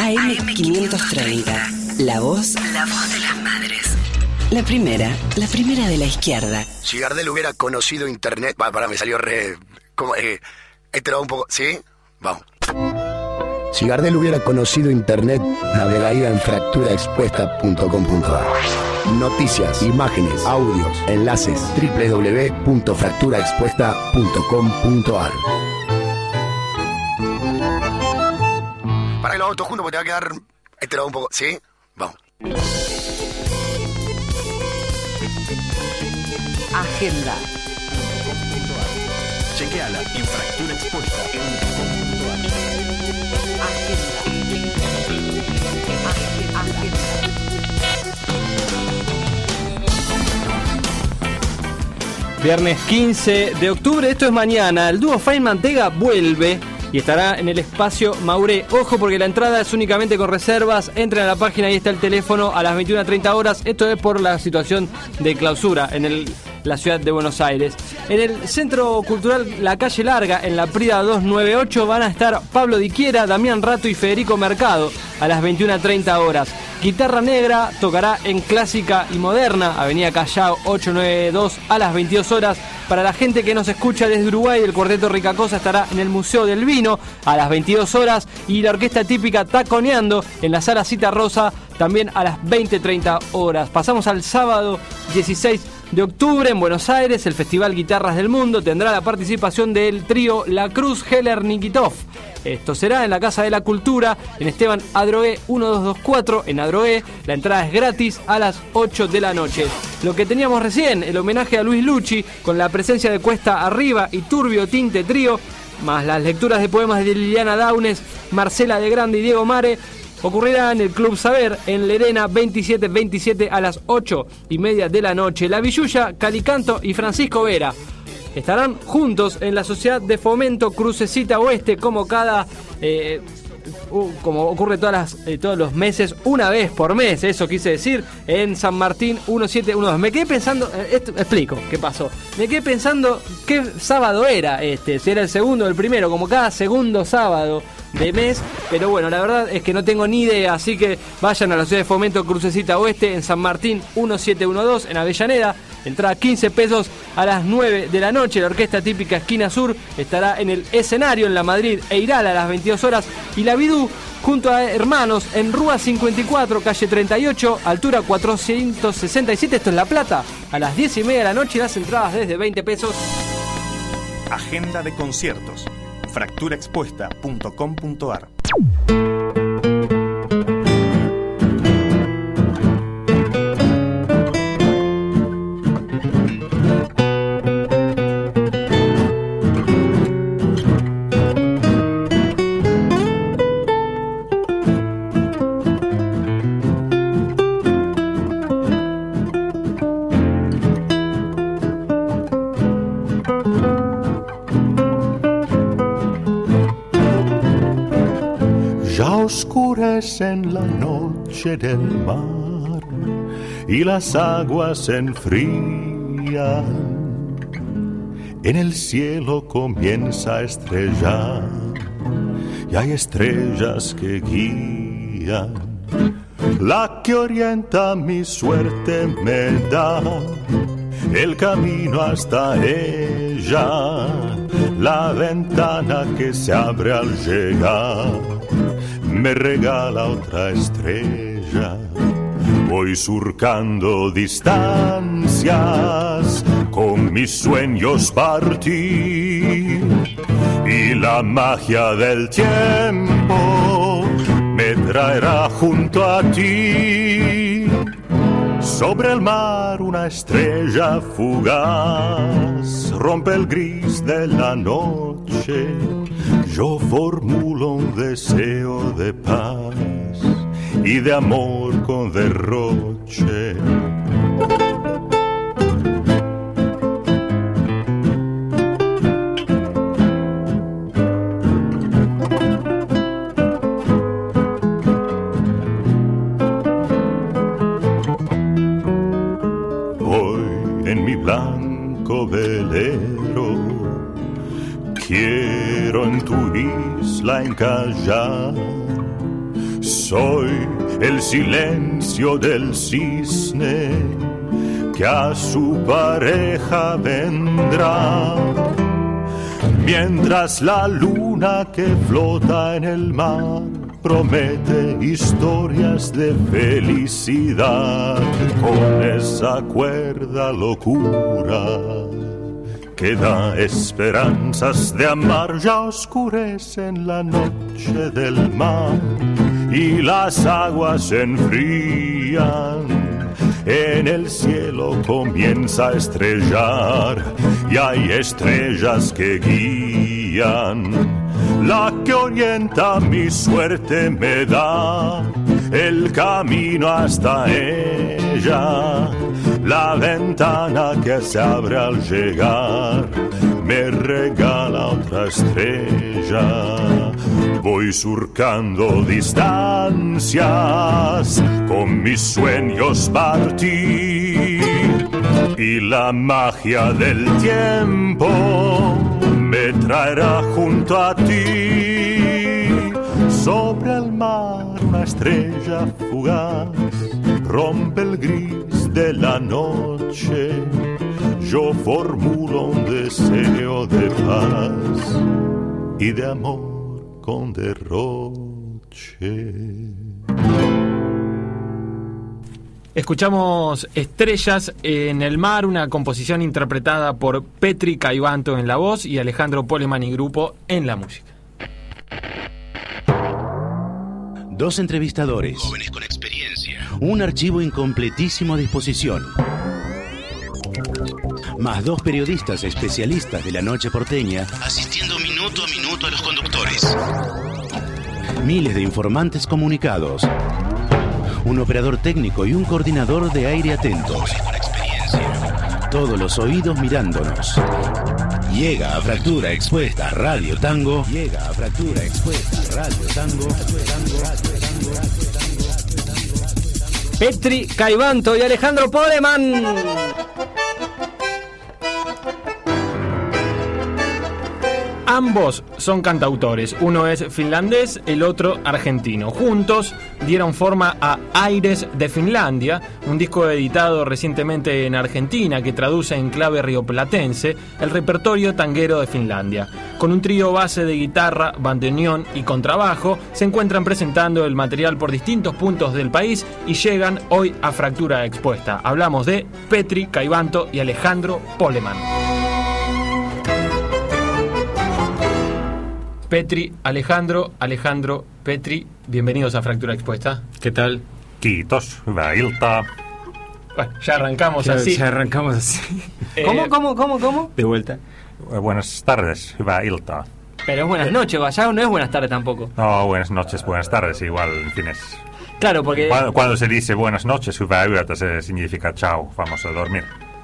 AM530. La voz de las madres. La primera de la izquierda. Si Gardel hubiera conocido internet... me salió re... Este lo va un poco... ¿Sí? Vamos. Si Gardel hubiera conocido internet, navegaría en fracturaexpuesta.com.ar. Noticias, imágenes, audios, enlaces, www.fracturaexpuesta.com.ar. Para que lo hago todo junto porque te va a quedar... Este lo va un poco... ¿Sí? Vamos. Agenda. Chequeala en fracturaexpuesta.com.ar. Agenda. Viernes 15 de octubre, esto es mañana. El dúo Feynman Tega vuelve y estará en el espacio Mauré. Ojo porque la entrada es únicamente con reservas. Entren a la página, ahí está el teléfono a las 21:30 horas. Esto es por la situación de clausura en la ciudad de Buenos Aires. En el Centro Cultural La Calle Larga, en la Prida 298, van a estar Pablo Diquiera, Damián Rato y Federico Mercado a las 21:30 horas. Guitarra Negra tocará en Clásica y Moderna, Avenida Callao 892 a las 22 horas. Para la gente que nos escucha desde Uruguay, el Cuarteto Ricacosa estará en el Museo del Vino a las 22 horas y la Orquesta Típica Taconeando en la Sala Cita Rosa también a las 20:30 horas. Pasamos al sábado 16 de octubre en Buenos Aires. El Festival Guitarras del Mundo tendrá la participación del trío La Cruz Heller Nikitov. Esto será en la Casa de la Cultura, en Esteban Adroé 1224, en Adroé. La entrada es gratis a las 8 de la noche. Lo que teníamos recién, el homenaje a Luis Lucci, con la presencia de Cuesta Arriba y Turbio Tinte Trío, más las lecturas de poemas de Liliana Daunes, Marcela de Grande y Diego Mare, ocurrirá en el Club Saber, en Lerena 2727 a las 8:30 de la noche. La Villuya, Calicanto y Francisco Vera estarán juntos en la Sociedad de Fomento Crucecita Oeste, como como ocurre todos los meses, una vez por mes, eso quise decir, en San Martín 1712. Me quedé pensando, explico qué pasó. Me quedé pensando qué sábado era si era el segundo o el primero, como cada segundo sábado de mes, pero bueno, la verdad es que no tengo ni idea, así que vayan a la Sociedad de Fomento Crucecita Oeste en San Martín 1712, en Avellaneda. Entrada 15 pesos a las 9 de la noche. La Orquesta Típica Esquina Sur estará en el escenario en la Madrid Eiral a las 22 horas. Y la Bidú junto a Hermanos en Rúa 54, calle 38, altura 467. Esto es La Plata, a las 10:30 de la noche. Las entradas desde 20 pesos. Agenda de conciertos. fracturaexpuesta.com.ar. En la noche del mar y las aguas se enfrían, en el cielo comienza a estrellar y hay estrellas que guían. La que orienta mi suerte me da el camino hasta ella, la ventana que se abre al llegar me regala otra estrella. Voy surcando distancias, con mis sueños partí, y la magia del tiempo me traerá junto a ti. Sobre el mar una estrella fugaz rompe el gris de la noche. Yo formulo un deseo de paz y de amor con derroche. Hoy en mi blanco velero quiero en tu isla encallar, soy el silencio del cisne que a su pareja vendrá, mientras la luna que flota en el mar promete historias de felicidad con esa cuerda locura que da esperanzas de amar. Ya oscurece en la noche del mar y las aguas se enfrían. En el cielo comienza a estrellar y hay estrellas que guían. La que orienta mi suerte me da el camino hasta ella. La ventana que se abre al llegar me regala otra estrella. Voy surcando distancias, con mis sueños partí, y la magia del tiempo me traerá junto a ti. Sobre el mar una estrella fugaz rompe el gris de la noche. Yo formulo un deseo de paz y de amor con derroche. Escuchamos Estrellas en el mar, una composición interpretada por Petri Caivanto en la voz y Alejandro Poleman y grupo en la música. Dos entrevistadores, jóvenes con experiencia, un archivo en completísima disposición, más dos periodistas especialistas de la noche porteña, asistiendo minuto a minuto a los conductores, miles de informantes comunicados, un operador técnico y un coordinador de aire atentos, jóvenes con experiencia, todos los oídos mirándonos. Llega a Fractura Expuesta Radio Tango. Llega a Fractura Expuesta Radio Tango. Petri Caivanto y Alejandro Poleman. Ambos son cantautores, uno es finlandés, el otro argentino. Juntos dieron forma a Aires de Finlandia, un disco editado recientemente en Argentina que traduce en clave rioplatense el repertorio tanguero de Finlandia. Con un trío base de guitarra, bandoneón y contrabajo, se encuentran presentando el material por distintos puntos del país y llegan hoy a Fractura Expuesta. Hablamos de Petri Caivanto y Alejandro Poleman. Petri, Alejandro, Petri, bienvenidos a Fractura Expuesta. ¿Qué tal? Kiitos, hyvää iltaa. Bueno, ya arrancamos así. Ya arrancamos así. ¿Cómo? De vuelta. Buenas tardes, hyvää iltaa. Pero es buenas noches, ya no es buenas tardes tampoco. No, buenas noches, buenas tardes, igual, en fin es... Claro, porque... Cuando se dice buenas noches, hyvää yötä, se significa chao, vamos a dormir.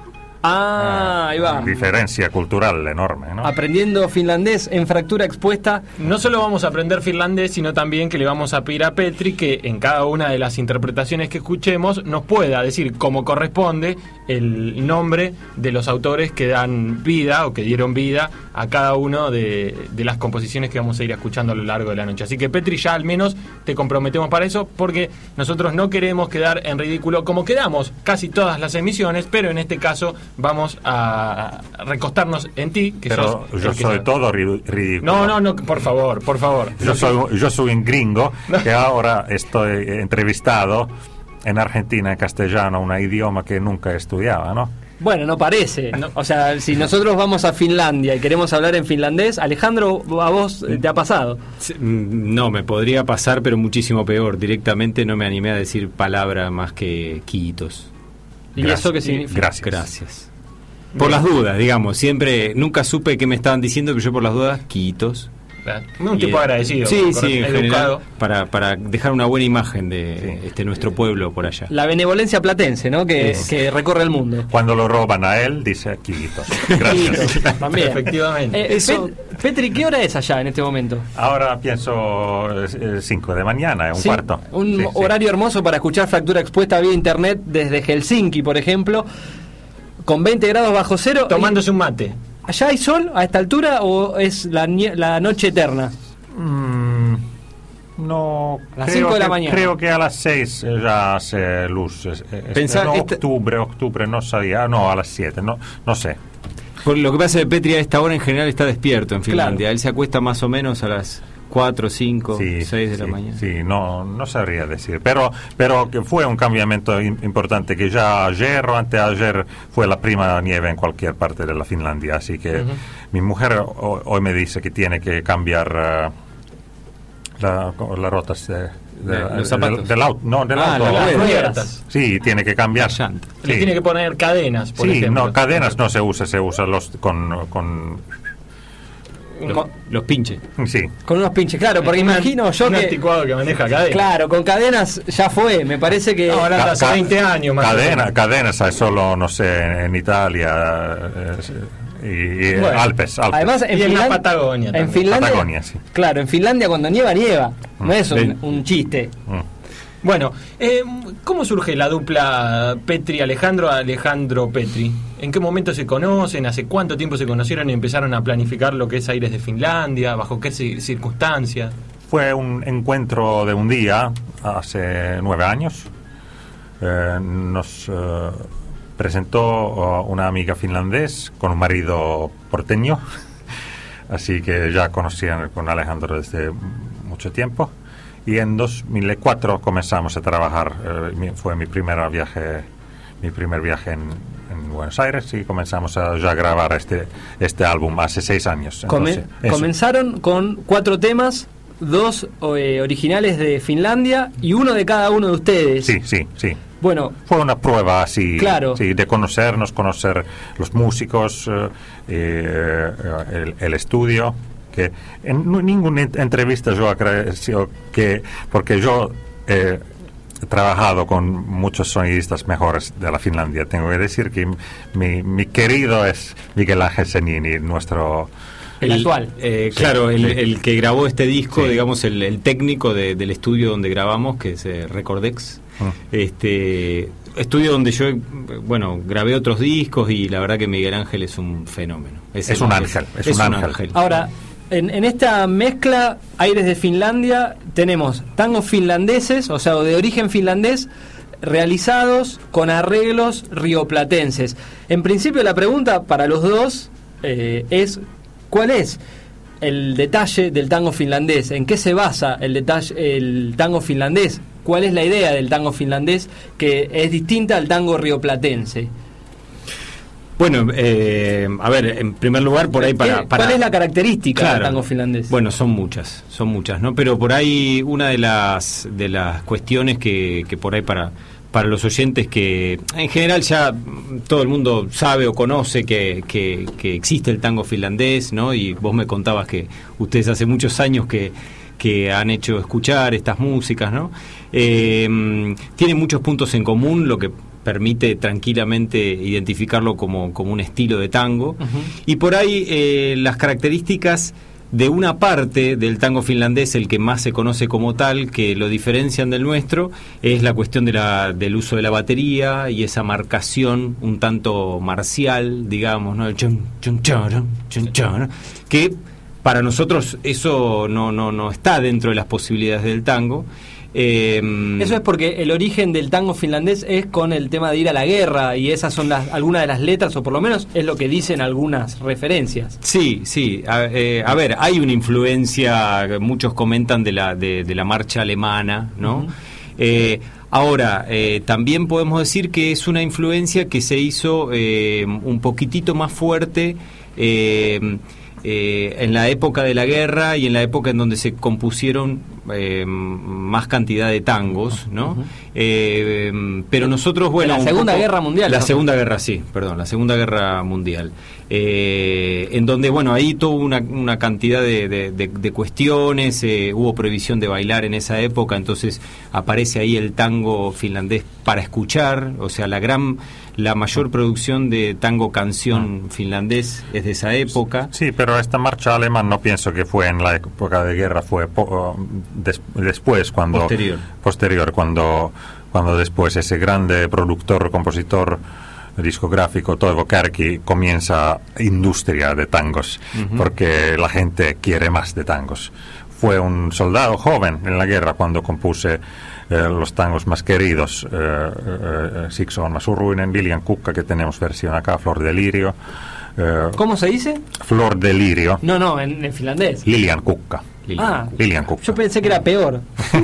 Ahí va. Diferencia cultural enorme, ¿no? Aprendiendo finlandés en Fractura Expuesta. No solo vamos a aprender finlandés, sino también que le vamos a pedir a Petri que en cada una de las interpretaciones que escuchemos nos pueda decir como corresponde el nombre de los autores que dan vida o que dieron vida a cada uno de las composiciones que vamos a ir escuchando a lo largo de la noche. Así que Petri, ya al menos te comprometemos para eso, porque nosotros no queremos quedar en ridículo como quedamos casi todas las emisiones, pero en este caso vamos a recostarnos en ti, que pero sos yo soy todo ridículo. No, por favor. Yo soy un gringo que ahora estoy entrevistado en Argentina en castellano, un idioma que nunca estudiaba, ¿no? Bueno, no parece. No. O sea, si nosotros vamos a Finlandia y queremos hablar en finlandés, Alejandro, ¿a vos te ha pasado? No, me podría pasar, pero muchísimo peor. Directamente no me animé a decir palabra más que quitos. ¿Y eso qué significa? Gracias. Por las dudas, digamos. Siempre, nunca supe qué me estaban diciendo, pero yo por las dudas, quitos. Un tipo agradecido. Sí, en general, para dejar una buena imagen de nuestro pueblo por allá. La benevolencia platense, ¿no? Que recorre el mundo. Cuando lo roban a él, dice quitos. Gracias. También. Efectivamente. Petri, ¿qué hora es allá en este momento? Ahora pienso 5 de mañana, un cuarto. Un horario hermoso para escuchar Fractura Expuesta vía internet desde Helsinki, por ejemplo, con 20 grados bajo cero. Tomándose un mate. ¿Allá hay sol a esta altura o es la noche eterna? No, a las 5 de la mañana. Creo que a las 6 ya hace luz. Octubre, no sabía. No, a las 7, no sé. Por lo que pasa es que Petri a esta hora en general está despierto en Finlandia. Claro. Él se acuesta más o menos a las 4, 5, 6 de la mañana. Sí, no sabría decir. Pero que fue un cambiamiento importante, que ya ayer o anteayer fue la prima nieve en cualquier parte de la Finlandia. Así que mi mujer hoy me dice que tiene que cambiar las rotas los zapatos. del auto. No, del auto. Las ruedas. Sí, tiene que cambiar. Le tiene que poner cadenas, por ejemplo. No, cadenas no se usa los con los pinches. Sí. Con unos pinches, claro, porque imagino yo un que... anticuado que maneja cadenas. Claro, con cadenas ya fue, me parece que... Ahora hace 20 años más. Cadenas hay solo, no sé, en Italia y bueno, Alpes. Además, en la Patagonia. En Finlandia, Patagonia, sí. Claro, en Finlandia cuando nieva. No es un chiste. Bueno, ¿cómo surge la dupla Petri-Alejandro Alejandro-Petri? ¿En qué momento se conocen? ¿Hace cuánto tiempo se conocieron y empezaron a planificar lo que es Aires de Finlandia? ¿Bajo qué circunstancias? Fue un encuentro de un día, hace 9 años. Nos presentó una amiga finlandés con un marido porteño, así que ya conocían con Alejandro desde mucho tiempo. Y en 2004 comenzamos a trabajar. Fue mi primer viaje en Buenos Aires, y comenzamos a ya grabar este álbum hace 6 años. Entonces, comenzaron con 4 temas, 2 originales de Finlandia y 1 de cada uno de ustedes. Sí. Bueno, fue una prueba así, claro. Sí, de conocer los músicos, el estudio. Que en ninguna entrevista yo agradeció porque yo he trabajado con muchos sonidistas mejores de la Finlandia. Tengo que decir que mi querido es Miguel Ángel Zenini, nuestro... El actual. Claro, el que grabó este disco, digamos, el técnico del estudio donde grabamos, que es Recordex. Estudio donde yo, grabé otros discos, y la verdad que Miguel Ángel es un fenómeno. Es un ángel. Ahora, en esta mezcla Aires de Finlandia tenemos tangos finlandeses, o sea, de origen finlandés, realizados con arreglos rioplatenses. En principio la pregunta para los dos es: ¿cuál es el detalle del tango finlandés? ¿En qué se basa el tango finlandés? ¿Cuál es la idea del tango finlandés que es distinta al tango rioplatense? Bueno, a ver, en primer lugar, por ahí para... ¿Cuál es la característica del tango finlandés? Bueno, son muchas, ¿no? Pero por ahí una de las cuestiones que por ahí para los oyentes, que en general ya todo el mundo sabe o conoce que existe el tango finlandés, ¿no? Y vos me contabas que ustedes hace muchos años que han hecho escuchar estas músicas, ¿no? Tienen muchos puntos en común, lo que permite tranquilamente identificarlo como un estilo de tango. Y por ahí las características de una parte del tango finlandés, el que más se conoce como tal, que lo diferencian del nuestro, es la cuestión del uso de la batería y esa marcación un tanto marcial, digamos, ¿no? El chun, chun, charan, chun, charan, que para nosotros eso no está dentro de las posibilidades del tango. Eso es porque el origen del tango finlandés es con el tema de ir a la guerra, y esas son algunas de las letras, o por lo menos es lo que dicen algunas referencias. Sí. A ver, hay una influencia, muchos comentan de la marcha alemana, ¿no? Ahora, también podemos decir que es una influencia que se hizo un poquitito más fuerte en la época de la guerra y en la época en donde se compusieron más cantidad de tangos, ¿no? Pero nosotros, la Segunda Guerra Mundial. La Segunda Guerra Mundial. En donde, ahí tuvo una cantidad de cuestiones, hubo prohibición de bailar en esa época, entonces aparece ahí el tango finlandés para escuchar, o sea, la mayor producción de tango canción finlandés es de esa época. Sí, pero esta marcha alemana no pienso que fue en la época de guerra, fue después, posterior, cuando después ese grande productor, compositor discográfico Toivo Kärki comienza industria de tangos, porque la gente quiere más de tangos. fue un soldado joven en la guerra cuando compuse los tangos más queridos, Siksi on Suruinen, Lilian Kukka, que tenemos versión acá, Flor de Lirio. ¿Cómo se dice? Flor de Lirio. No, en finlandés. Lilian Kukka. Lilian Kukka. Yo pensé que era peor.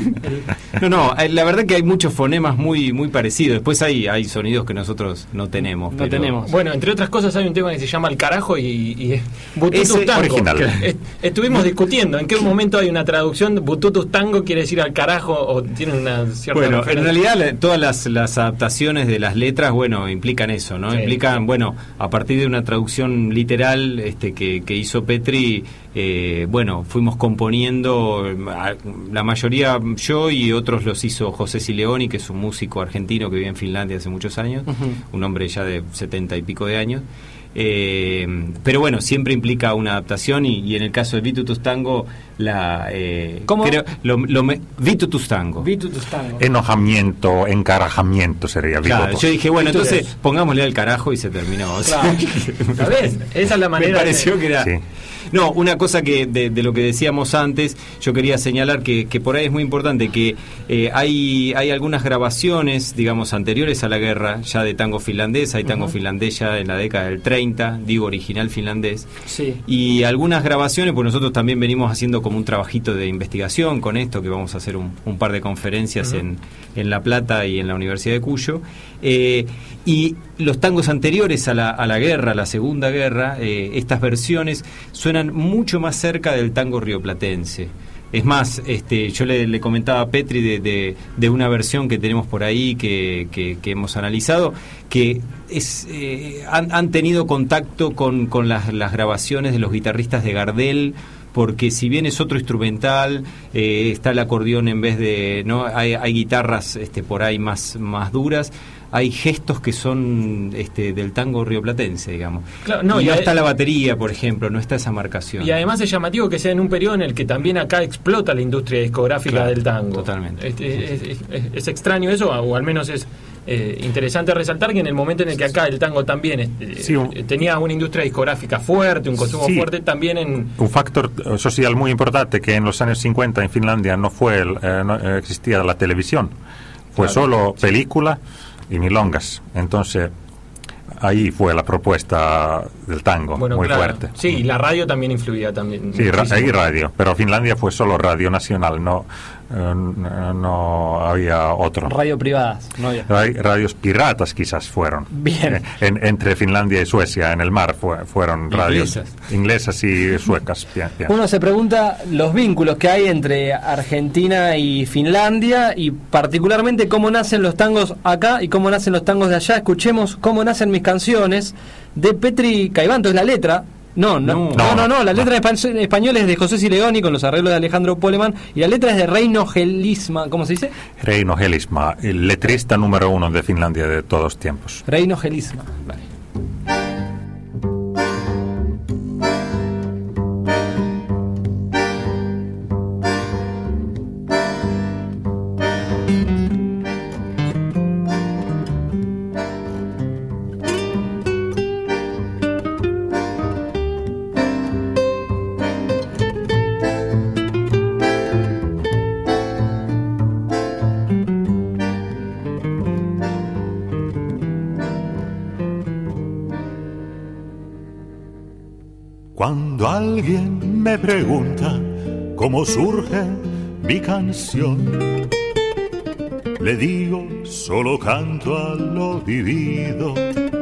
No, la verdad que hay muchos fonemas muy parecidos. Después hay sonidos que nosotros no tenemos. No tenemos. Bueno, entre otras cosas hay un tema que se llama el carajo y Bututus Tango. Original. Estuvimos discutiendo en qué momento hay una traducción. Bututus Tango quiere decir al carajo o tiene una cierta Bueno, referencia. en realidad todas las adaptaciones de las letras, implican eso, ¿no? Sí. Implican, a partir de una traducción literal que hizo Petri, fuimos componiendo, la mayoría yo y otros los hizo José Sileoni, que es un músico argentino que vive en Finlandia hace muchos años, un hombre ya de 70 y pico de años. Pero siempre implica una adaptación y en el caso de Vitutus Tango ¿Cómo? Vitutus Tango. Enojamiento, encarajamiento sería. Claro, yo dije, entonces pongámosle al carajo y se terminó. Claro. ¿Sabes? Esa es la manera. Me pareció que era. Sí. No, una cosa que de lo que decíamos antes, yo quería señalar que por ahí es muy importante que hay algunas grabaciones, digamos, anteriores a la guerra, ya de tango finlandés, hay tango finlandés ya en la década del 30, digo original finlandés, sí. Y algunas grabaciones, pues nosotros también venimos haciendo como un trabajito de investigación con esto, que vamos a hacer un par de conferencias en La Plata y en la Universidad de Cuyo, y los tangos anteriores a la guerra, a la Segunda Guerra, estas versiones suenan mucho más cerca del tango rioplatense. Es más, yo le comentaba a Petri de una versión que tenemos por ahí que hemos analizado, que han tenido contacto con las grabaciones de los guitarristas de Gardel, porque si bien es otro instrumental, está el acordeón en vez de, ¿no? Hay guitarras por ahí más duras, hay gestos que son del tango rioplatense, digamos. Claro, no está la batería, por ejemplo, no está esa marcación. Y además es llamativo que sea en un periodo en el que también acá explota la industria discográfica del tango. Totalmente. Es extraño eso, o al menos es interesante resaltar que en el momento en el que acá el tango también tenía una industria discográfica fuerte, un consumo fuerte, también un factor social muy importante, que en los años 50 en Finlandia no existía la televisión, fue solo película y milongas. Entonces ahí fue la propuesta del tango, muy fuerte. Sí, y la radio también influía también. Sí, hay radio, pero Finlandia fue solo radio nacional, no había otro. Radio privadas, no había. Radios piratas quizás fueron. Bien. Entre Finlandia y Suecia, en el mar, fueron radios inglesas y suecas. Bien. Uno se pregunta los vínculos que hay entre Argentina y Finlandia, y particularmente cómo nacen los tangos acá y cómo nacen los tangos de allá. Escuchemos Cómo nacen mis canciones, de Petri Caivanto, es la letra. No, la letra en español es de José Sileoni con los arreglos de Alejandro Poleman, y la letra es de Reino Helisma. ¿Cómo se dice? Reino Helisma, el letrista número 1 de Finlandia de todos los tiempos. Reino Helisma, vale. Cuando alguien me pregunta cómo surge mi canción, le digo, solo canto a lo vivido.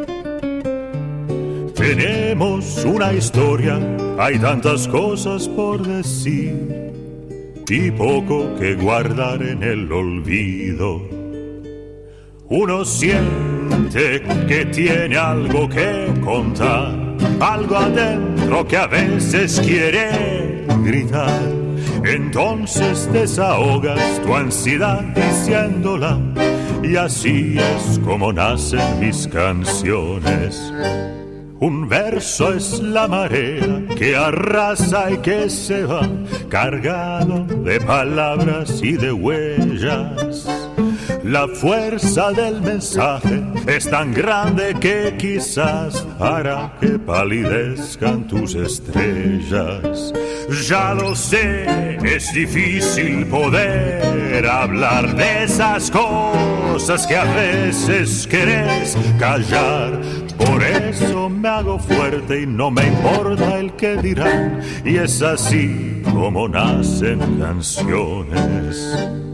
Tenemos una historia, hay tantas cosas por decir y poco que guardar en el olvido. Uno siente que tiene algo que contar, algo adentro que a veces quiere gritar. Entonces desahogas tu ansiedad diciéndola, y así es como nacen mis canciones. Un verso es la marea que arrasa y que se va, cargado de palabras y de huellas. La fuerza del mensaje es tan grande que quizás hará que palidezcan tus estrellas. Ya lo sé, es difícil poder hablar de esas cosas que a veces querés callar. Por eso me hago fuerte y no me importa el que dirán. Y es así como nacen canciones.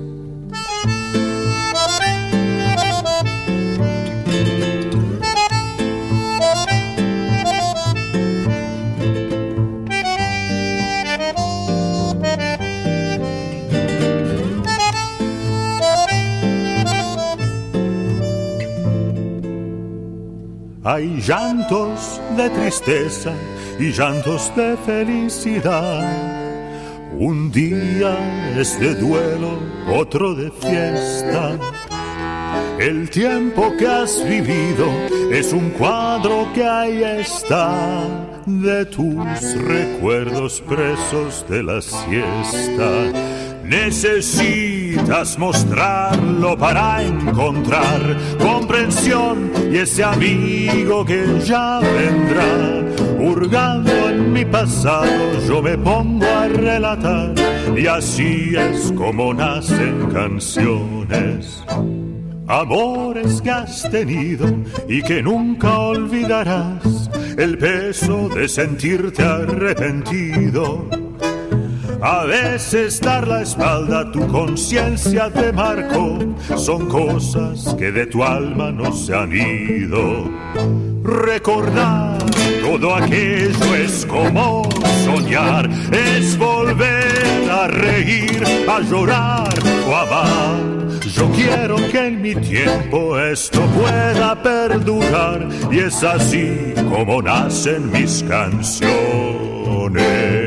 Hay llantos de tristeza y llantos de felicidad. Un día es de duelo, otro de fiesta. El tiempo que has vivido es un cuadro que ahí está, de tus recuerdos presos de la siesta. Necesitas mostrarlo para encontrar comprensión y ese amigo que ya vendrá. Hurgando en mi pasado yo me pongo a relatar y así es como nacen canciones. Amores que has tenido y que nunca olvidarás, el peso de sentirte arrepentido. A veces dar la espalda a tu conciencia te marcó, son cosas que de tu alma no se han ido. Recordar todo aquello es como soñar, es volver a reír, a llorar o amar. Yo quiero que en mi tiempo esto pueda perdurar y es así como nacen mis canciones.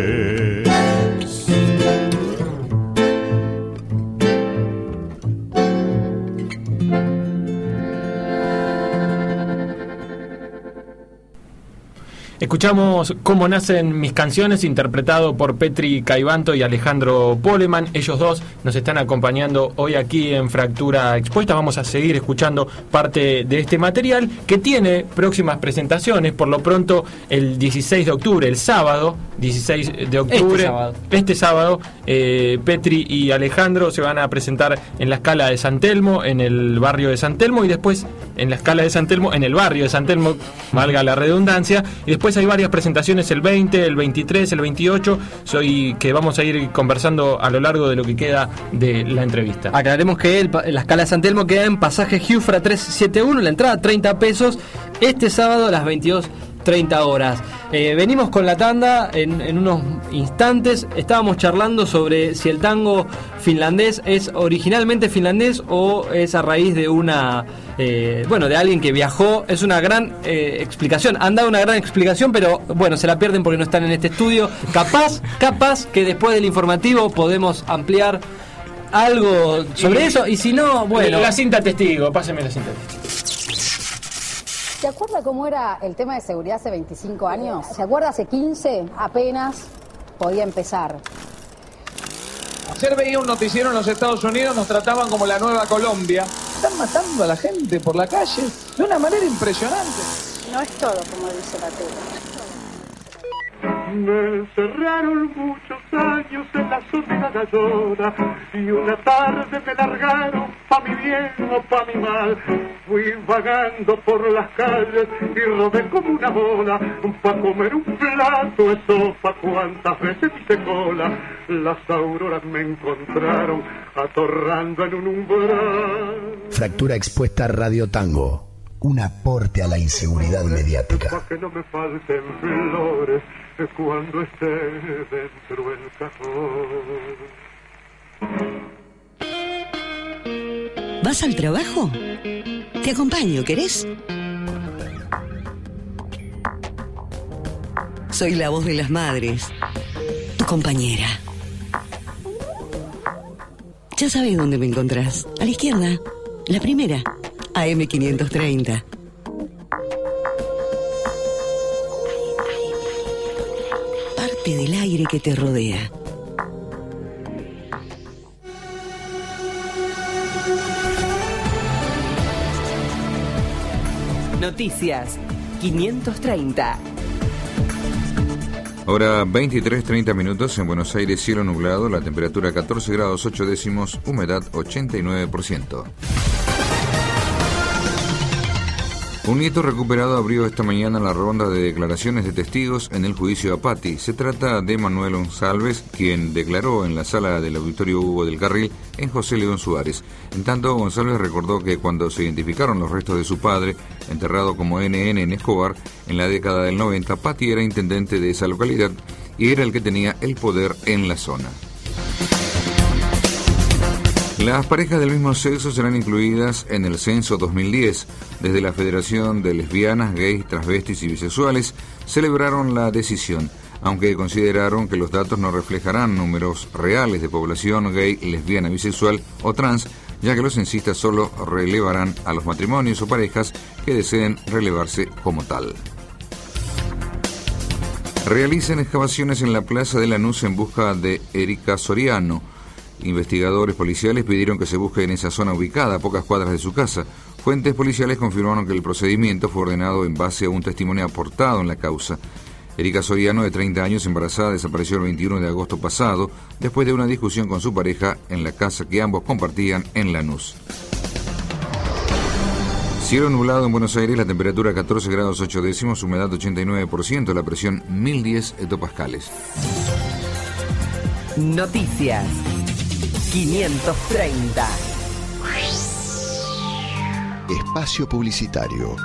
Escuchamos Cómo nacen mis canciones, interpretado por Petri Caibanto y Alejandro Poleman. Ellos dos nos están acompañando hoy aquí en Fractura Expuesta. Vamos a seguir escuchando parte de este material que tiene próximas presentaciones. Por lo pronto, el 16 de octubre, el sábado, 16 de octubre, este sábado, Petri y Alejandro se van a presentar en la Scala de San Telmo, en el barrio de San Telmo, y después en la Scala de San Telmo, en el barrio de San Telmo, valga la redundancia, y después hay varias presentaciones el 20, el 23, el 28, que vamos a ir conversando a lo largo de lo que queda de la entrevista. Aclaremos que la Scala de San Telmo queda en pasaje Giufra 371, la entrada 30 pesos, este sábado a las 22:30 horas. Venimos con la tanda en unos instantes. Estábamos charlando sobre si el tango finlandés es originalmente finlandés o es a raíz de de alguien que viajó. Es una gran explicación, han dado una gran explicación, pero bueno, se la pierden porque no están en este estudio. Capaz que después del informativo podemos ampliar algo sobre eso, y si no, bueno. La cinta testigo, páseme la cinta testigo. ¿Se acuerda cómo era el tema de seguridad hace 25 años? ¿Se acuerda hace 15? Apenas podía empezar. Ayer veía un noticiero en los Estados Unidos, nos trataban como la Nueva Colombia. Están matando a la gente por la calle de una manera impresionante. No es todo como dice la tele. Me encerraron muchos años en la soledad llora y una tarde me largaron pa' mi bien o pa' mi mal. Fui vagando por las calles y rodé como una bola pa' comer un plato de sopa. Cuántas veces hice cola, las auroras me encontraron atorrando en un umbral. Fractura Expuesta Radio Tango, un aporte a la inseguridad mediática. Pa' que no me falten flores cuando esté dentro el cajón. ¿Vas al trabajo? Te acompaño, ¿querés? Soy la voz de las madres, tu compañera. Ya sabés dónde me encontrás. A la izquierda, la primera, AM530. Parte del aire que te rodea. Noticias 530. Ahora 23:30 minutos en Buenos Aires, cielo nublado, la temperatura 14 grados 8 décimos, humedad 89%. Un nieto recuperado abrió esta mañana la ronda de declaraciones de testigos en el juicio a Patti. Se trata de Manuel González, quien declaró en la sala del Auditorio Hugo del Carril en José León Suárez. En tanto, González recordó que cuando se identificaron los restos de su padre, enterrado como NN en Escobar, en la década del 90, Patti era intendente de esa localidad y era el que tenía el poder en la zona. Las parejas del mismo sexo serán incluidas en el censo 2010. Desde la Federación de Lesbianas, Gays, Transvestis y Bisexuales celebraron la decisión, aunque consideraron que los datos no reflejarán números reales de población gay, lesbiana, bisexual o trans, ya que los censistas solo relevarán a los matrimonios o parejas que deseen relevarse como tal. Realizan excavaciones en la Plaza de Lanús en busca de Erika Soriano. Investigadores policiales pidieron que se busque en esa zona ubicada a pocas cuadras de su casa. Fuentes policiales confirmaron que el procedimiento fue ordenado en base a un testimonio aportado en la causa. Erika Soriano, de 30 años, embarazada, desapareció el 21 de agosto pasado después de una discusión con su pareja en la casa que ambos compartían en Lanús. Cielo nublado en Buenos Aires, la temperatura 14 grados 8 décimos, humedad 89%, la presión 1010 hectopascales. Noticias 530. Espacio publicitario.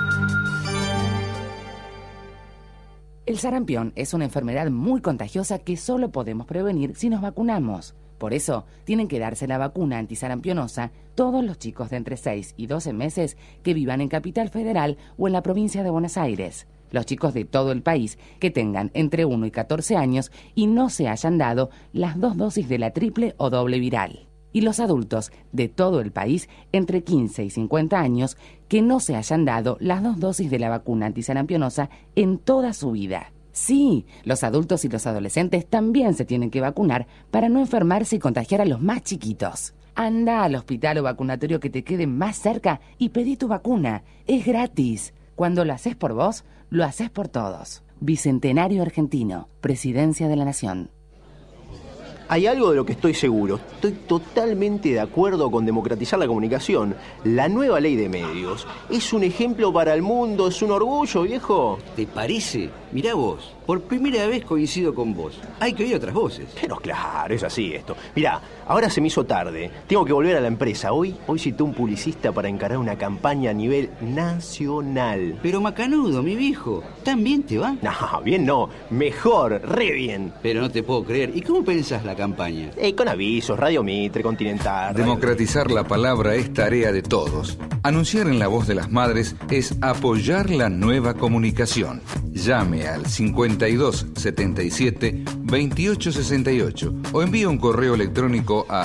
El sarampión es una enfermedad muy contagiosa que solo podemos prevenir si nos vacunamos. Por eso, tienen que darse la vacuna antisarampionosa todos los chicos de entre 6 y 12 meses que vivan en Capital Federal o en la provincia de Buenos Aires. Los chicos de todo el país que tengan entre 1 y 14 años y no se hayan dado las 2 dosis de la triple o doble viral. Y los adultos de todo el país entre 15 y 50 años que no se hayan dado las 2 dosis de la vacuna antisarampionosa en toda su vida. Sí, los adultos y los adolescentes también se tienen que vacunar para no enfermarse y contagiar a los más chiquitos. Anda al hospital o vacunatorio que te quede más cerca y pedí tu vacuna. Es gratis. Cuando lo haces por vos, lo haces por todos. Bicentenario Argentino, Presidencia de la Nación. Hay algo de lo que estoy seguro. Estoy totalmente de acuerdo con democratizar la comunicación. La nueva ley de medios es un ejemplo para el mundo, es un orgullo, viejo. ¿Te parece? Mirá vos, por primera vez coincido con vos. Hay que oír otras voces. Pero claro, es así esto. Mirá, ahora se me hizo tarde. Tengo que volver a la empresa. Hoy cité un publicista para encarar una campaña a nivel nacional. Pero macanudo, mi viejo. ¿Tan bien te va? No, bien no. Mejor, re bien. Pero no te puedo creer. ¿Y cómo pensás la campaña? Con avisos, Radio Mitre, Continental. Democratizar la palabra es tarea de todos. Anunciar en la voz de las madres es apoyar la nueva comunicación. Llame al 52 77 28 68 o envíe un correo electrónico a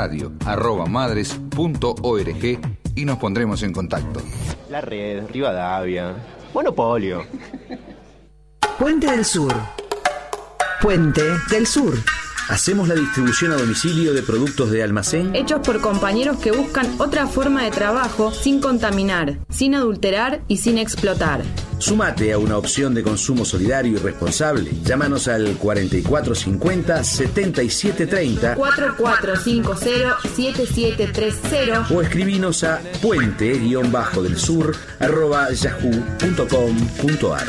radio@madres.org y nos pondremos en contacto. La Red, Rivadavia, Monopolio. Puente del Sur. Puente del Sur. Hacemos la distribución a domicilio de productos de almacén hechos por compañeros que buscan otra forma de trabajo sin contaminar, sin adulterar y sin explotar. Sumate a una opción de consumo solidario y responsable. Llámanos al 4450-7730 4450-7730 o escribinos a puente-delsur@yahoo.com.ar.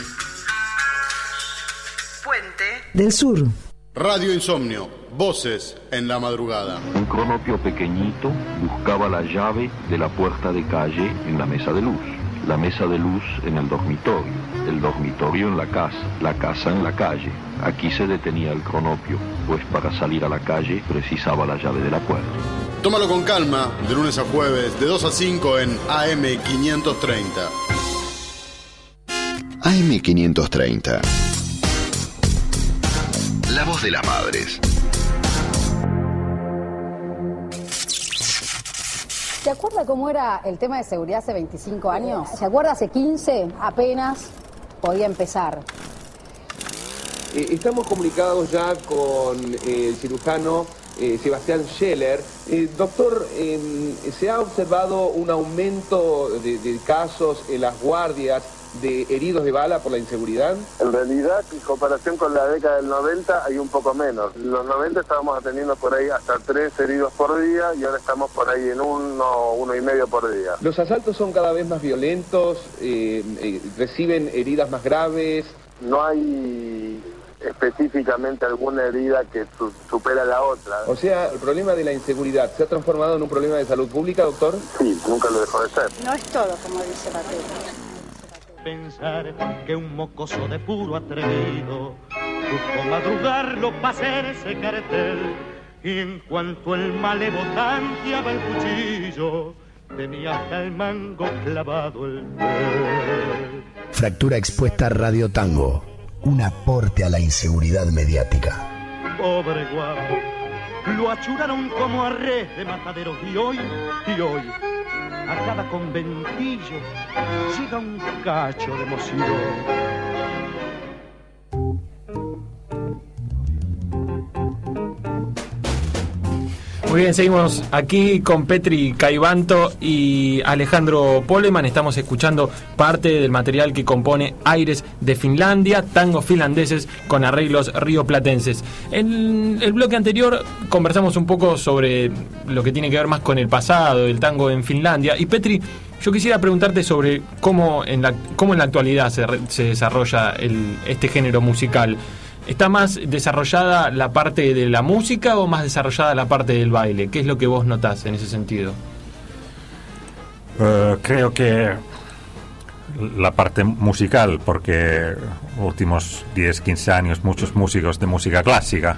Puente del Sur. Radio Insomnio, voces en la madrugada. Un cronopio pequeñito buscaba la llave de la puerta de calle en la mesa de luz. La mesa de luz en el dormitorio en la casa en la calle. Aquí se detenía el cronopio, pues para salir a la calle precisaba la llave de la puerta. Tómalo con calma, de lunes a jueves, de 2 a 5 en AM 530. AM 530. La voz de las madres. ¿Se acuerda cómo era el tema de seguridad hace 25 años? ¿Se acuerda hace 15? Apenas podía empezar. Estamos comunicados ya con el cirujano Sebastián Scheller. Doctor, ¿se ha observado un aumento de casos en las guardias de heridos de bala por la inseguridad? En realidad, en comparación con la década del 90, hay un poco menos. En los 90 estábamos atendiendo por ahí hasta 3 heridos por día y ahora estamos por ahí en 1,5 por día. ¿Los asaltos son cada vez más violentos? ¿Reciben heridas más graves? No hay específicamente alguna herida que supera la otra. O sea, el problema de la inseguridad ¿se ha transformado en un problema de salud pública, doctor? Sí, nunca lo dejó de ser. No es todo, como dice Mateo. Pensar que un mocoso de puro atrevido buscó madrugarlo para hacerse cartel, y en cuanto el malevo tanteaba el cuchillo, tenía hasta el mango clavado el pelo. Fractura Expuesta Radio Tango, un aporte a la inseguridad mediática. Pobre guapo, lo achuraron como a res de matadero y hoy, a cada conventillo llega un cacho de emoción. Muy bien, seguimos aquí con Petri Caibanto y Alejandro Poleman. Estamos escuchando parte del material que compone Aires de Finlandia, tangos finlandeses con arreglos rioplatenses. En el bloque anterior conversamos un poco sobre lo que tiene que ver más con el pasado del tango en Finlandia. Y Petri, yo quisiera preguntarte sobre cómo en la actualidad se desarrolla este género musical. ¿Está más desarrollada la parte de la música o más desarrollada la parte del baile? ¿Qué es lo que vos notás en ese sentido? Creo que la parte musical, porque últimos 10, 15 años muchos músicos de música clásica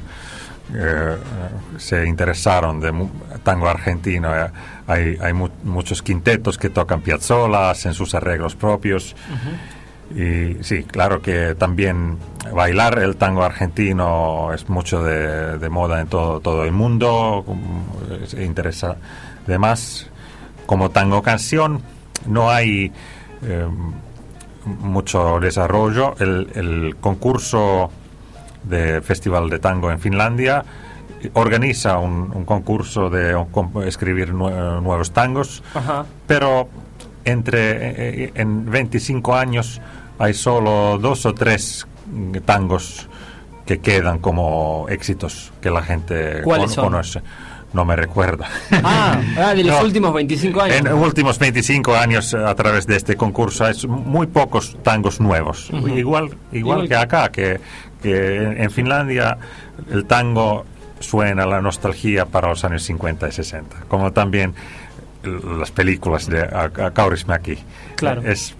se interesaron de tango argentino. Hay muchos quintetos que tocan Piazzolla, hacen sus arreglos propios. Y sí, claro que también bailar el tango argentino es mucho de moda en todo el mundo, se interesa. Además, como tango canción no hay mucho desarrollo. El concurso de Festival de Tango en Finlandia organiza un concurso de escribir nuevos tangos. Ajá. Pero en 25 años hay solo 2 o 3 tangos que quedan como éxitos que la gente conoce. No me recuerdo. De los últimos 25 años. En los últimos 25 años, a través de este concurso, hay muy pocos tangos nuevos. Uh-huh. Igual que acá, que en Finlandia el tango suena la nostalgia para los años 50 y 60, como también las películas de Kaurismäki. Claro. Es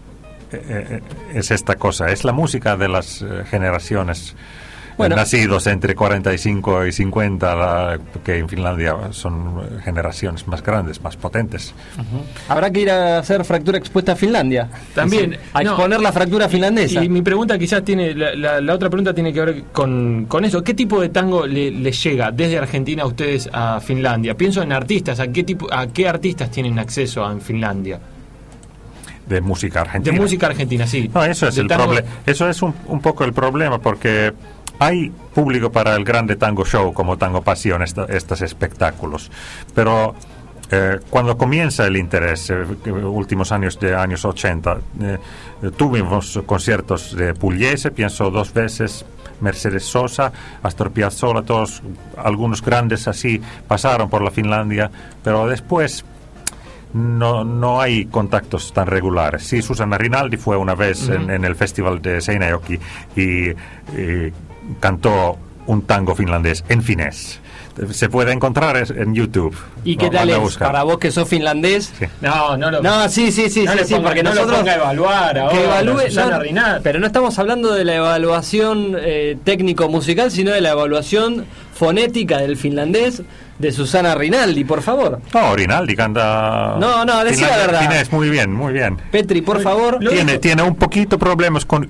esta cosa, es la música de las generaciones nacidos entre 45 y 50, que en Finlandia son generaciones más grandes, más potentes. Uh-huh. Habrá que ir a hacer Fractura Expuesta a Finlandia. También. A exponer la fractura finlandesa. Y mi pregunta quizás tiene, la otra pregunta tiene que ver con eso. ¿Qué tipo de tango le llega desde Argentina a ustedes a Finlandia? Pienso en artistas. ¿A qué artistas tienen acceso en Finlandia? De música argentina. De música argentina, sí. No, eso es el problema. Eso es un poco el problema, porque hay público para el grande tango show, como Tango Pasión, estos espectáculos. Pero cuando comienza el interés, últimos años 80, tuvimos conciertos de Pugliese, pienso 2 veces, Mercedes Sosa, Astor Piazzolla, algunos grandes así pasaron por la Finlandia, pero después no hay contactos tan regulares. Sí, Susana Rinaldi fue una vez en el festival de Seinäjoki y cantó un tango finlandés en finés. Se puede encontrar en YouTube. ¿Y qué tal es? Para vos que sos finlandés. Sí. Sí, porque no nosotros lo ponga a evaluar ahora, que evalúe, Susana Rinaldi. Pero no estamos hablando de la evaluación técnico-musical, sino de la evaluación fonética del finlandés de Susana Rinaldi, por favor. No, Rinaldi canta. No, decí la verdad. Finés, muy bien. Petri, por favor. Tiene un poquito problemas con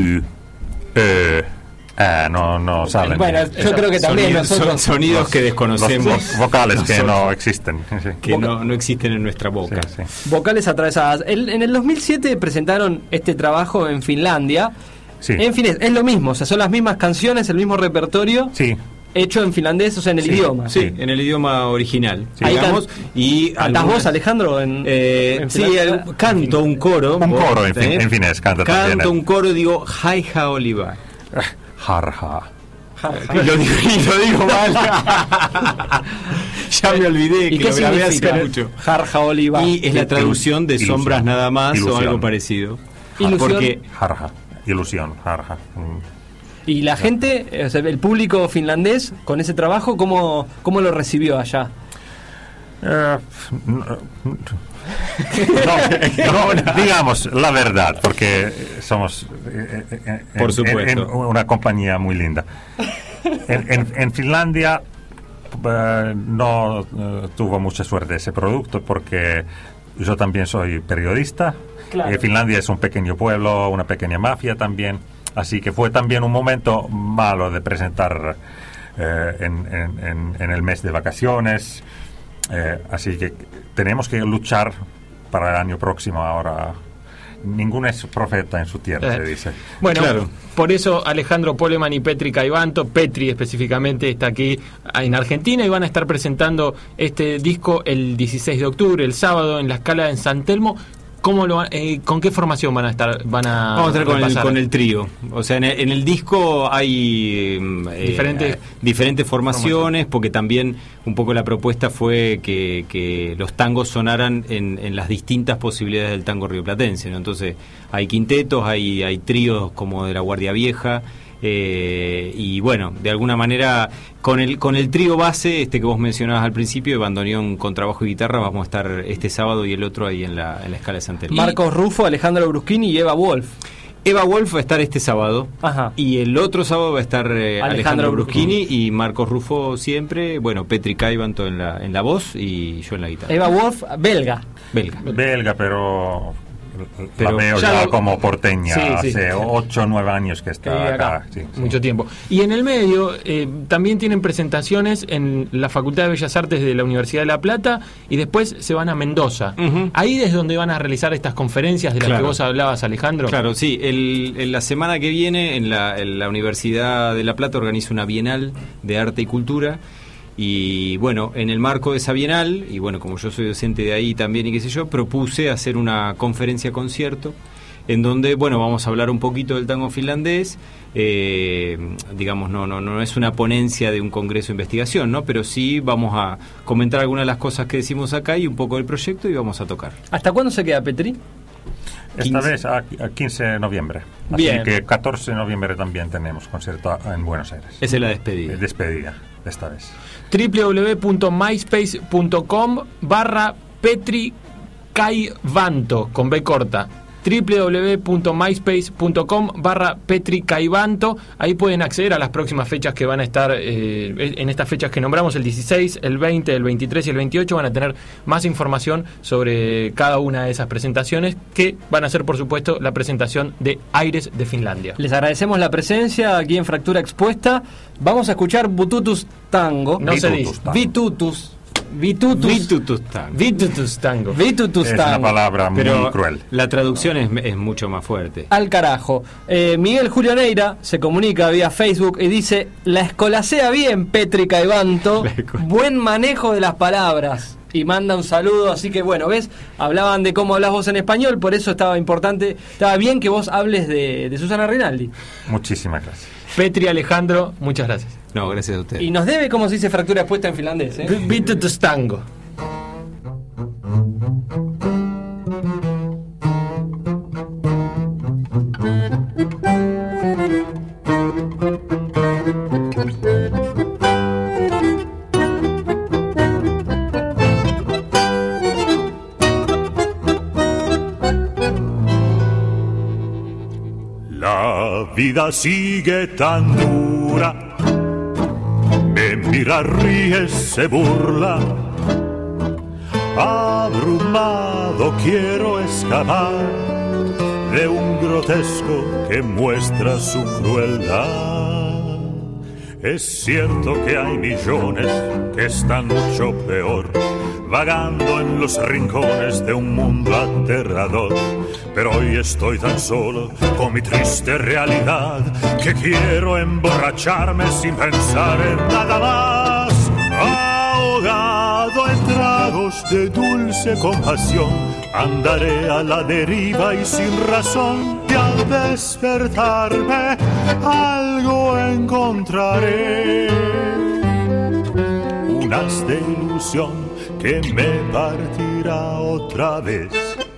no salen. Bueno, yo creo que también son sonidos que desconocemos. Los vocales que no existen. Que no existen en nuestra boca. Sí. Vocales atravesadas. En el 2007 presentaron este trabajo en Finlandia. Sí. En fin, es lo mismo, o sea, son las mismas canciones, el mismo repertorio. Sí. hecho en finlandés, o sea, en el idioma. Sí, en el idioma original. Sí, digamos. Y ¿Cantás vos, Alejandro? Sí, canto un coro. Un coro en finés, canto un coro, digo, Haiha Oliva. Jarja. Lo digo mal. Ya me olvidé. ¿Y que qué lo grabé significa hace mucho. Jarja Oliva? Y es la traducción de Ilusión. sombras nada más Ilusión. o algo parecido. Ilusión. Porque Jarja. Ilusión. Jarja. Y la gente, o sea, el público finlandés, con ese trabajo, ¿cómo lo recibió allá? Digamos la verdad, porque somos por supuesto una compañía muy linda. En Finlandia no tuvo mucha suerte ese producto, porque yo también soy periodista. Claro. Finlandia es un pequeño pueblo, una pequeña mafia también, así que fue también un momento malo de presentar en el mes de vacaciones. Así que tenemos que luchar para el año próximo ahora. Ninguno es profeta en su tierra, se dice. Bueno, claro. Por eso Alejandro Poleman y Petri Caivanto, Petri específicamente, está aquí en Argentina y van a estar presentando este disco el 16 de octubre, el sábado, en la Scala en San Telmo. ¿Con qué formación van a estar? Vamos a estar con el trío. O sea, en el disco hay diferentes formaciones, porque también un poco la propuesta fue que los tangos sonaran en las distintas posibilidades del tango rioplatense, ¿no? Entonces hay quintetos, hay tríos como de la Guardia Vieja. Y bueno, de alguna manera con el trío base que vos mencionabas al principio, de bandoneón, contrabajo y guitarra, vamos a estar este sábado y el otro ahí en la Scala de San Telmo. Marcos Ruffo, Alejandro Bruschini y Eva Wolf. Eva Wolf va a estar este sábado. Ajá. Y el otro sábado va a estar Alejandro Bruschini y Marcos Rufo siempre, bueno, Petri Caivanto en la voz y yo en la guitarra. Eva Wolf, belga, pero la veo ya como porteña, hace 8 o 9 años que está acá. Mucho tiempo. Y en el medio también tienen presentaciones en la Facultad de Bellas Artes de la Universidad de La Plata y después se van a Mendoza. Ahí es donde van a realizar estas conferencias de las que vos hablabas, Alejandro. Claro, sí. La semana que viene en la Universidad de La Plata organiza una Bienal de Arte y Cultura. Y bueno, en el marco de esa bienal, y bueno, como yo soy docente de ahí también y qué sé yo, propuse hacer una conferencia-concierto en donde, bueno, vamos a hablar un poquito del tango finlandés. Digamos, no es una ponencia de un congreso de investigación, ¿no? Pero sí vamos a comentar algunas de las cosas que decimos acá y un poco del proyecto y vamos a tocar. ¿Hasta cuándo se queda, Petri? Esta vez a 15 de noviembre. Bien. Así que 14 de noviembre también tenemos concierto en Buenos Aires. Esa es la despedida. Despedida, esta vez. www.myspace.com/Petri Caivanto con B corta. www.myspace.com/Petri Caivanto. Ahí pueden acceder a las próximas fechas que van a estar en estas fechas que nombramos, el 16, el 20, el 23 y el 28. Van a tener más información sobre cada una de esas presentaciones, que van a ser, por supuesto, la presentación de Aires de Finlandia. Les agradecemos la presencia aquí en Fractura Expuesta. Vamos a escuchar Vitutus Tango. No se dice Vitutus Tango. Es una palabra muy cruel. La traducción es mucho más fuerte. Al carajo. Miguel Julio Neira se comunica vía Facebook y dice: la escolasea bien, Petri Caivanto. Buen manejo de las palabras. Y manda un saludo, así que bueno, ¿ves? Hablaban de cómo hablas vos en español, por eso estaba bien que vos hables de Susana Rinaldi. Muchísimas gracias. Petri, Alejandro, muchas gracias. No, gracias a usted. Y nos debe, como se dice, Fractura Expuesta en finlandés, Vitutus Tango. La vida sigue tan dura, me mira, ríe, se burla. Abrumado quiero escapar de un grotesco que muestra su crueldad. Es cierto que hay millones que están mucho peor, vagando en los rincones de un mundo aterrador. Pero hoy estoy tan solo con mi triste realidad que quiero emborracharme sin pensar en nada más. Ahogado en tragos de dulce compasión, andaré a la deriva y sin razón, y al despertarme algo encontraré. Un haz de ilusión que me partirá otra vez.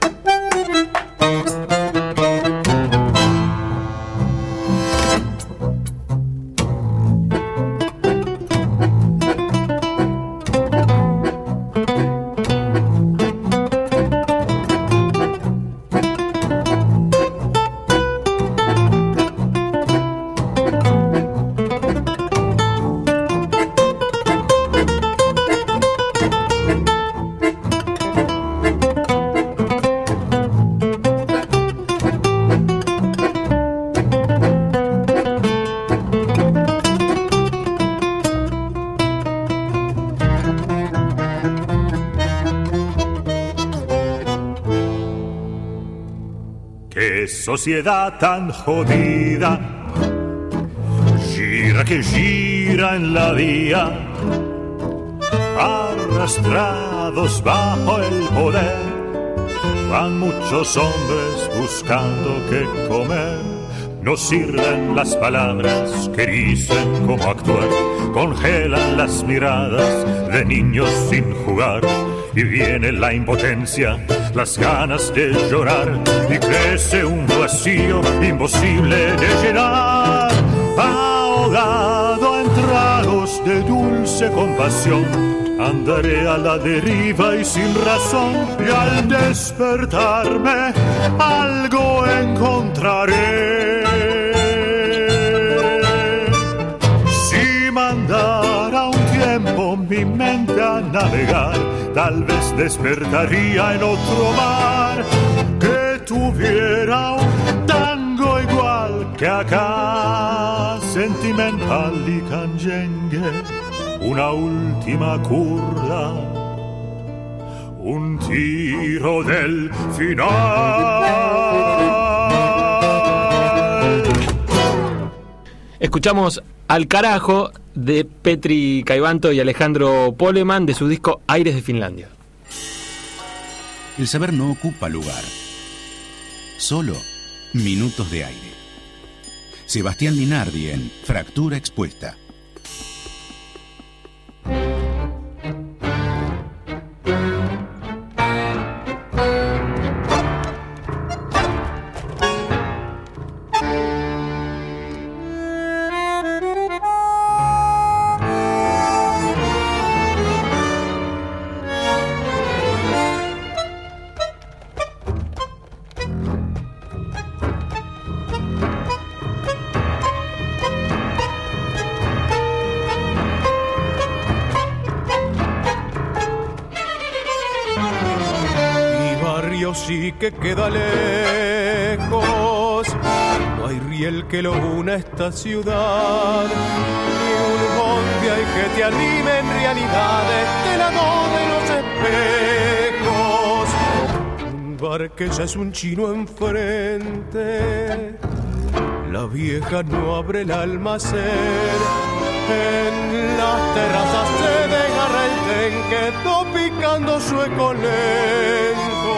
Sociedad tan jodida, gira que gira en la vía, arrastrados bajo el poder, van muchos hombres buscando qué comer. No sirven las palabras que dicen cómo actuar, congelan las miradas de niños sin jugar, y viene la impotencia, las ganas de llorar, y crece un vacío imposible de llenar. Ahogado en tragos de dulce compasión, andaré a la deriva y sin razón, y al despertarme algo encontraré. Si mandara un tiempo mi mente a navegar, tal vez despertaría en otro mar que tuviera un tango igual que acá, sentimental y canyengue, una última curva, un tiro del final. Escuchamos Al carajo de Petri Caivanto y Alejandro Poleman de su disco Aires de Finlandia. El saber no ocupa lugar, solo minutos de aire. Sebastián Linardi en Fractura Expuesta. Sí que queda lejos, no hay riel que lo una a esta ciudad, ni un bondi hay que te anime en realidad, este lado de los espejos. Un bar que ya es un chino enfrente, la vieja no abre el almacén, en las terrazas se desgarra el tren que está picando sueco lento.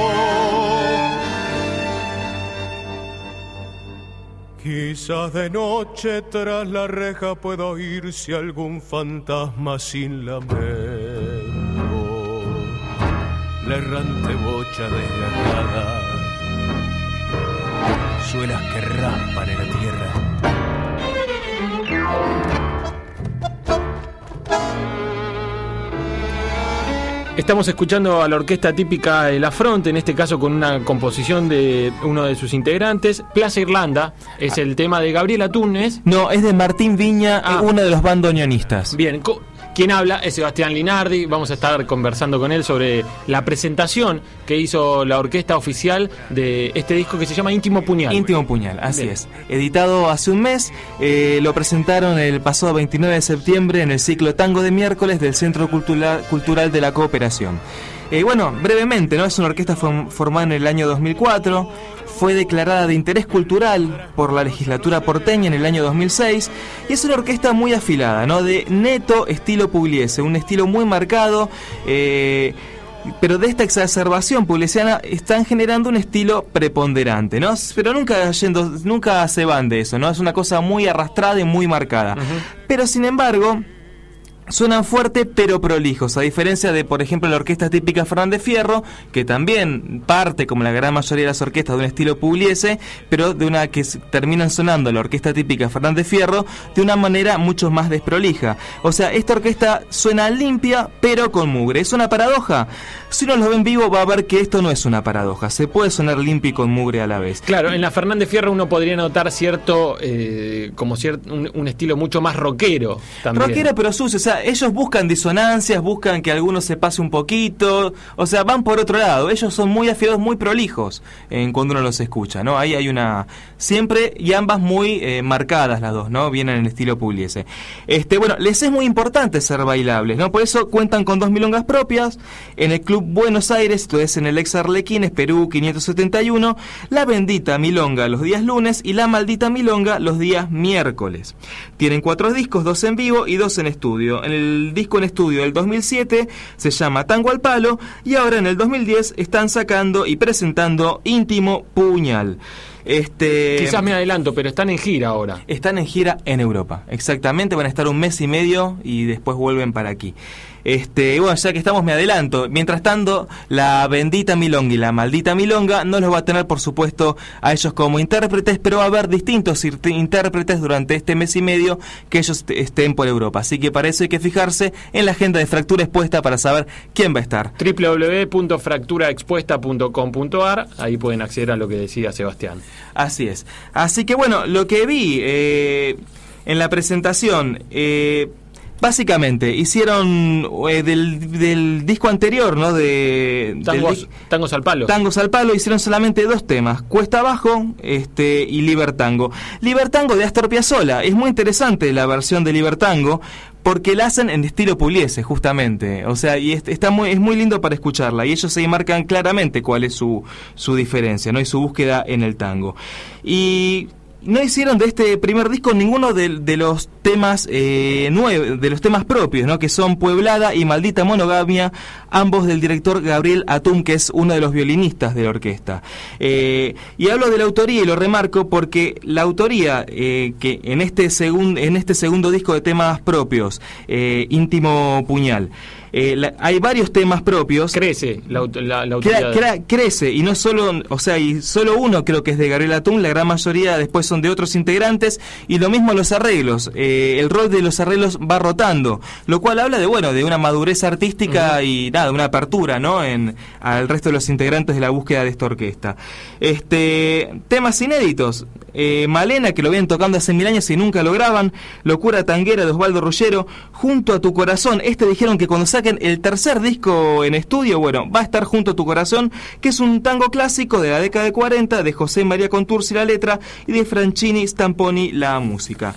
Quizás de noche tras la reja pueda oírse algún fantasma sin lamento, la errante bocha desgarrada, suelas que raspan en la tierra. Estamos escuchando a la orquesta típica de La Fronte, en este caso con una composición de uno de sus integrantes. Plaza Irlanda es el tema de Gabriela Túnez. No, es de Martín Viña, uno de los bandoneonistas. Bien, Quien habla es Sebastián Linardi. Vamos a estar conversando con él sobre la presentación que hizo la orquesta oficial de este disco que se llama Íntimo Puñal. Íntimo Puñal, así es. Editado hace un mes, lo presentaron el pasado 29 de septiembre en el ciclo Tango de Miércoles del Centro Cultural de la Cooperación. Bueno, brevemente, ¿no? Es una orquesta formada en el año 2004, fue declarada de interés cultural por la legislatura porteña en el año 2006 y es una orquesta muy afilada, ¿no? De neto estilo pugliese, un estilo muy marcado, pero de esta exacerbación pugliesiana están generando un estilo preponderante, ¿no? Pero nunca se van de eso, ¿no? Es una cosa muy arrastrada y muy marcada. Pero sin embargo, suenan fuerte pero prolijos, a diferencia de, por ejemplo, la orquesta típica Fernández Fierro, que también parte, como la gran mayoría de las orquestas, de un estilo pugliese, pero de una que terminan sonando la orquesta típica Fernández Fierro de una manera mucho más desprolija. O sea, esta orquesta suena limpia pero con mugre. ¿Es una paradoja? Si uno lo ve en vivo va a ver que esto no es una paradoja, se puede sonar limpio y con mugre a la vez. Claro, en la Fernández Fierro uno podría notar un estilo mucho más rockero también. Rockero pero sucio, o sea, ellos buscan disonancias, buscan que alguno se pase un poquito, o sea, van por otro lado. Ellos son muy afiados, muy prolijos cuando uno los escucha, ¿no? Ahí hay una siempre, y ambas muy marcadas las dos, ¿no? Vienen en el estilo pugliese. Bueno, les es muy importante ser bailables, ¿no? Por eso cuentan con 2 milongas propias en el Club Buenos Aires, esto es en el ex Arlequines, Perú 571, La Bendita Milonga los días lunes y La Maldita Milonga los días miércoles. Tienen 4 discos, 2 en vivo y 2 en estudio. En el disco en estudio del 2007 se llama Tango al Palo y ahora en el 2010 están sacando y presentando Íntimo Puñal. Quizás me adelanto, pero están en gira ahora. Están en gira en Europa, exactamente, van a estar 1 mes y medio y después vuelven para aquí. Bueno, ya que estamos, me adelanto. Mientras tanto, La Bendita Milonga y La Maldita Milonga no los va a tener, por supuesto, a ellos como intérpretes, pero va a haber distintos intérpretes durante este mes y medio que ellos estén por Europa. Así que para eso hay que fijarse en la agenda de Fractura Expuesta para saber quién va a estar. www.fracturaexpuesta.com.ar. Ahí pueden acceder a lo que decía Sebastián. Así es. Así que bueno, lo que vi en la presentación, básicamente hicieron del disco anterior, ¿no? Tangos al Palo. Tangos al Palo, hicieron solamente 2 temas, Cuesta Abajo y Libertango. Libertango de Astor Piazzolla. Es muy interesante la versión de Libertango porque la hacen en estilo pugliese, justamente. O sea, y es muy lindo para escucharla. Y ellos ahí marcan claramente cuál es su diferencia, ¿no? Y su búsqueda en el tango. Y no hicieron de este primer disco ninguno de los temas de los temas propios, ¿no? Que son Pueblada y Maldita Monogamia, ambos del director Gabriel Atum, que es uno de los violinistas de la orquesta. Y hablo de la autoría y lo remarco porque la autoría que en este segundo disco de temas propios, Íntimo Puñal, hay varios temas propios. Crece la autoridad. Crece, y no solo, o sea, y solo uno creo que es de Gabriel Atum, la gran mayoría después son de otros integrantes, y lo mismo los arreglos. El rol de los arreglos va rotando, lo cual habla de una madurez artística y nada, una apertura, ¿no? Al resto de los integrantes de la búsqueda de esta orquesta. Temas inéditos. Malena, que lo vienen tocando hace 1000 años y nunca lo graban. Locura Tanguera de Osvaldo Ruggero, Junto a tu Corazón. Dijeron que cuando saquen el tercer disco en estudio, bueno, va a estar Junto a tu Corazón, que es un tango clásico de la década de 40 de José María Contursi la letra y de Franchini Stamponi la música.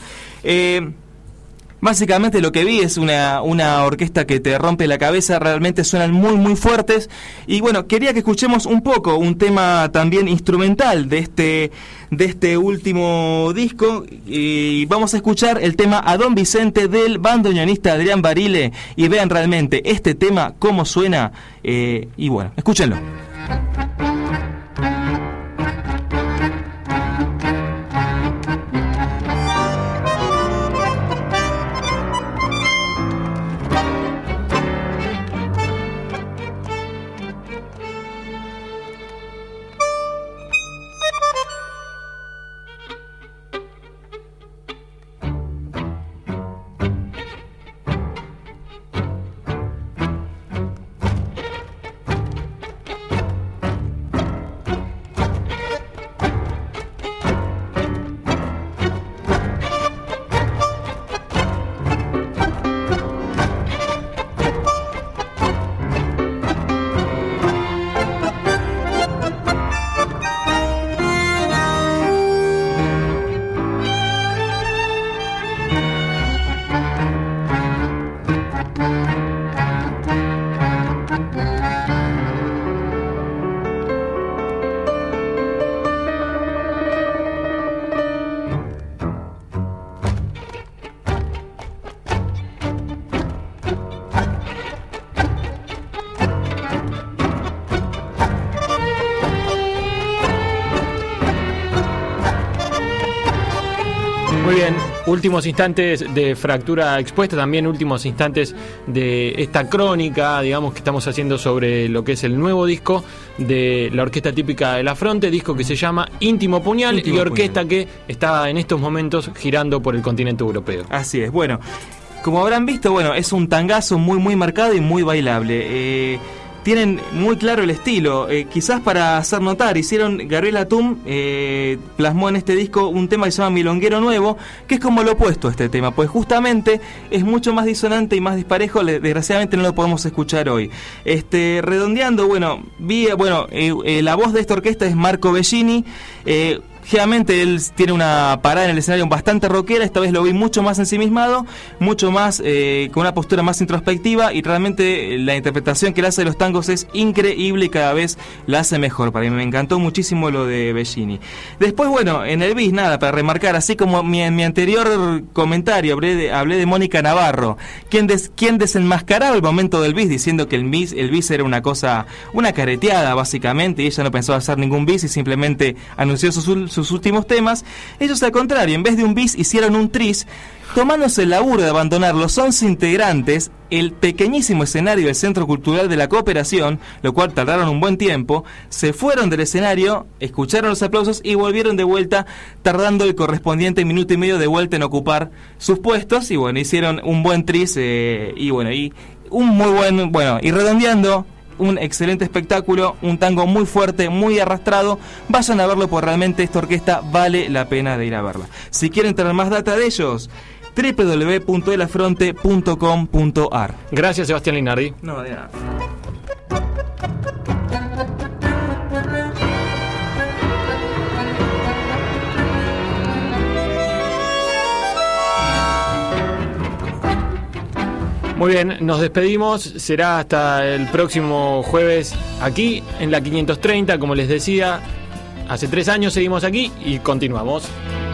Básicamente lo que vi es una orquesta que te rompe la cabeza, realmente suenan muy muy fuertes. Y bueno, quería que escuchemos un poco un tema también instrumental de este último disco, y vamos a escuchar el tema A Don Vicente del bandoneonista Adrián Barile, y vean realmente este tema cómo suena, y bueno, escúchenlo. Muy bien, últimos instantes de Fractura Expuesta, también últimos instantes de esta crónica, digamos, que estamos haciendo sobre lo que es el nuevo disco de la Orquesta Típica de la Fronte, disco que se llama Íntimo Puñal, y orquesta que está en estos momentos girando por el continente europeo. Así es, bueno, como habrán visto, bueno, es un tangazo muy marcado y muy bailable. Tienen muy claro el estilo, quizás para hacer notar, Gabriel Atum plasmó en este disco un tema que se llama Milonguero Nuevo, que es como lo opuesto a este tema, pues justamente es mucho más disonante y más disparejo, desgraciadamente no lo podemos escuchar hoy. Redondeando, la voz de esta orquesta es Marco Bellini. Generalmente él tiene una parada en el escenario bastante rockera, esta vez lo vi mucho más ensimismado, mucho más con una postura más introspectiva, y realmente la interpretación que él hace de los tangos es increíble y cada vez la hace mejor. Para mí me encantó muchísimo lo de Bellini. Después, bueno, en el bis, nada, para remarcar, así como en mi anterior comentario hablé de Mónica Navarro, quien desenmascaraba el momento del bis diciendo que el bis era una cosa, una careteada básicamente, y ella no pensó hacer ningún bis y simplemente anunció sus últimos temas. Ellos, al contrario, en vez de un bis hicieron un tris, tomándose el laburo de abandonar los 11 integrantes el pequeñísimo escenario del Centro Cultural de la Cooperación, lo cual tardaron un buen tiempo, se fueron del escenario, escucharon los aplausos y volvieron de vuelta, tardando el correspondiente minuto y medio de vuelta en ocupar sus puestos, y bueno, hicieron un buen tris, y redondeando, un excelente espectáculo, un tango muy fuerte, muy arrastrado. Vayan a verlo, porque realmente esta orquesta vale la pena de ir a verla. Si quieren tener más data de ellos, www.elafronte.com.ar. Gracias, Sebastián Linardi. No, de nada. Muy bien, nos despedimos, será hasta el próximo jueves aquí en la 530, como les decía, hace 3 años seguimos aquí y continuamos.